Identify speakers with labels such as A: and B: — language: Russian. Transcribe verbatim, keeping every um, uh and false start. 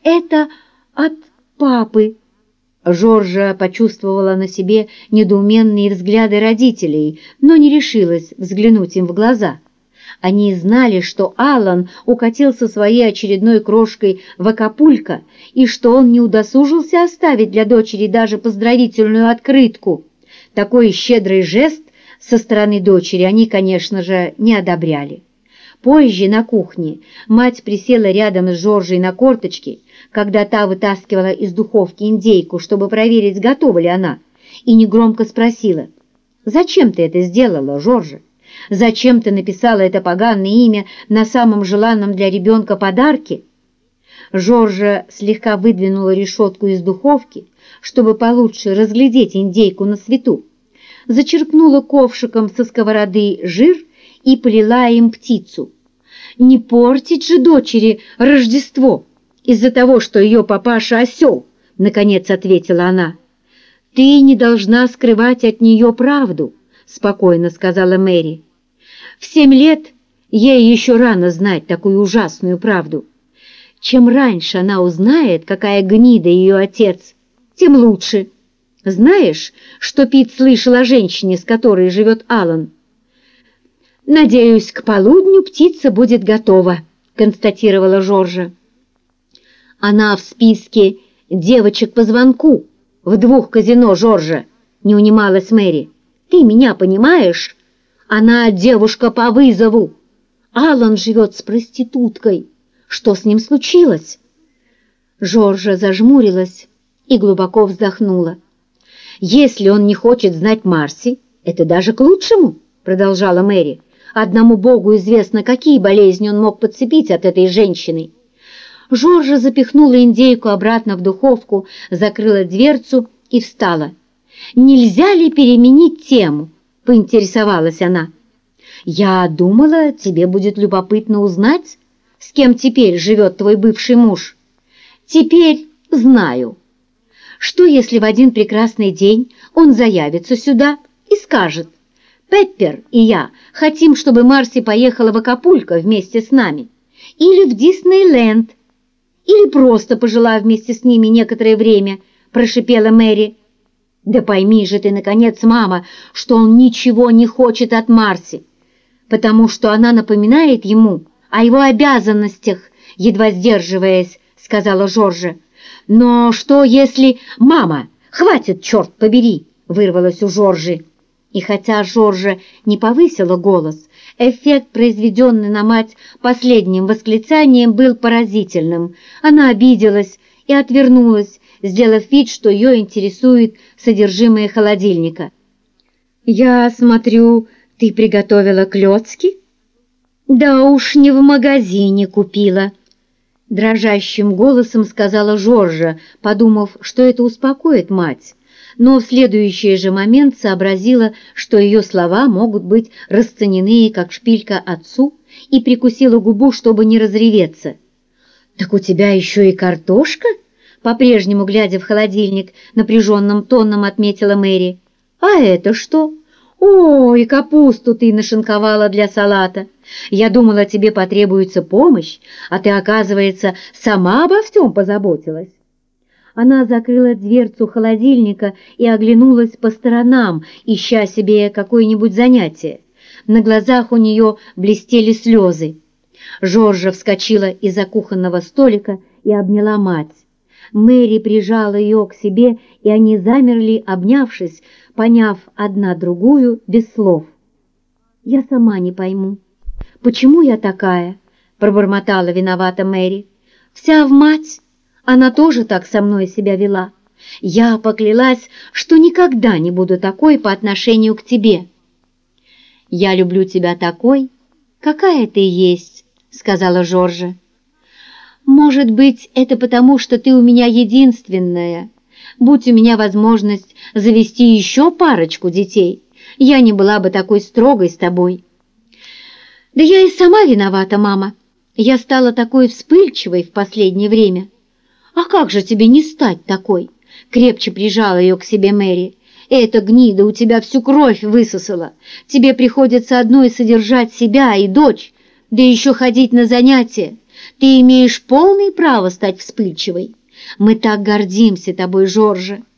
A: это от папы». Жоржа почувствовала на себе недоуменные взгляды родителей, но не решилась взглянуть им в глаза. Они знали, что Аллан укатил со своей очередной крошкой в Акапулько и что он не удосужился оставить для дочери даже поздравительную открытку. Такой щедрый жест со стороны дочери они, конечно же, не одобряли. Позже на кухне мать присела рядом с Жоржей на корточки, когда та вытаскивала из духовки индейку, чтобы проверить, готова ли она, и негромко спросила: «Зачем ты это сделала, Жоржа? Зачем ты написала это поганое имя на самом желанном для ребенка подарке?» Жоржа слегка выдвинула решетку из духовки, чтобы получше разглядеть индейку на свету, зачерпнула ковшиком со сковороды жир и полила им птицу. «Не портить же дочери Рождество из-за того, что ее папаша осел», — наконец ответила она. «Ты не должна скрывать от нее правду», — спокойно сказала Мэри. «В семь лет ей еще рано знать такую ужасную правду. Чем раньше она узнает, какая гнида ее отец, тем лучше. Знаешь, что Пит слышал о женщине, с которой живет Аллан?» «Надеюсь, к полудню птица будет готова», — констатировала Жоржа. «Она в списке девочек по звонку в двух казино, Жоржа», — не унималась Мэри. «Ты меня понимаешь? Она девушка по вызову. Аллан живет с проституткой. Что с ним случилось?» Жоржа зажмурилась и глубоко вздохнула. «Если он не хочет знать Марси, это даже к лучшему», — продолжала Мэри. «Одному Богу известно, какие болезни он мог подцепить от этой женщины». Жоржа запихнула индейку обратно в духовку, закрыла дверцу и встала. «Нельзя ли переменить тему?» — поинтересовалась она. «Я думала, тебе будет любопытно узнать, с кем теперь живет твой бывший муж. Теперь знаю. Что, если в один прекрасный день он заявится сюда и скажет: Пеппер и я хотим, чтобы Марси поехала в Акапулько вместе с нами, или в Диснейленд, или просто пожила вместе с ними некоторое время», — прошипела Мэри. «Да пойми же ты, наконец, мама, что он ничего не хочет от Марси, потому что она напоминает ему о его обязанностях», — едва сдерживаясь, сказала Жоржа. «Но что если...» «Мама, хватит, черт побери!» — вырвалось у Жоржи. И хотя Жоржа не повысила голос, эффект, произведенный на мать последним восклицанием, был поразительным. Она обиделась и отвернулась, сделав вид, что ее интересует содержимое холодильника. «Я смотрю, ты приготовила клёцки?» «Да уж не в магазине купила», — дрожащим голосом сказала Жоржа, подумав, что это успокоит мать, но в следующий же момент сообразила, что ее слова могут быть расценены как шпилька отцу, и прикусила губу, чтобы не разреветься. «Так у тебя еще и картошка?» — по-прежнему, глядя в холодильник, напряженным тоном отметила Мэри. «А это что? О, и капусту ты нашинковала для салата. Я думала, тебе потребуется помощь, а ты, оказывается, сама обо всем позаботилась». Она закрыла дверцу холодильника и оглянулась по сторонам, ища себе какое-нибудь занятие. На глазах у нее блестели слезы. Жоржа вскочила из-за кухонного столика и обняла мать. Мэри прижала ее к себе, и они замерли, обнявшись, поняв одна другую без слов. «Я сама не пойму, почему я такая?» — пробормотала виновата Мэри. «Вся в мать. Она тоже так со мной себя вела. Я поклялась, что никогда не буду такой по отношению к тебе». «Я люблю тебя такой, какая ты есть», — сказала Жоржа. «Может быть, это потому, что ты у меня единственная. Будь у меня возможность завести еще парочку детей, я не была бы такой строгой с тобой». «Да я и сама виновата, мама. Я стала такой вспыльчивой в последнее время». «А как же тебе не стать такой?» — крепче прижала ее к себе Мэри. «Эта гнида у тебя всю кровь высосала. Тебе приходится одной содержать себя и дочь, да еще ходить на занятия. Ты имеешь полное право стать вспыльчивой. Мы так гордимся тобой, Жоржа.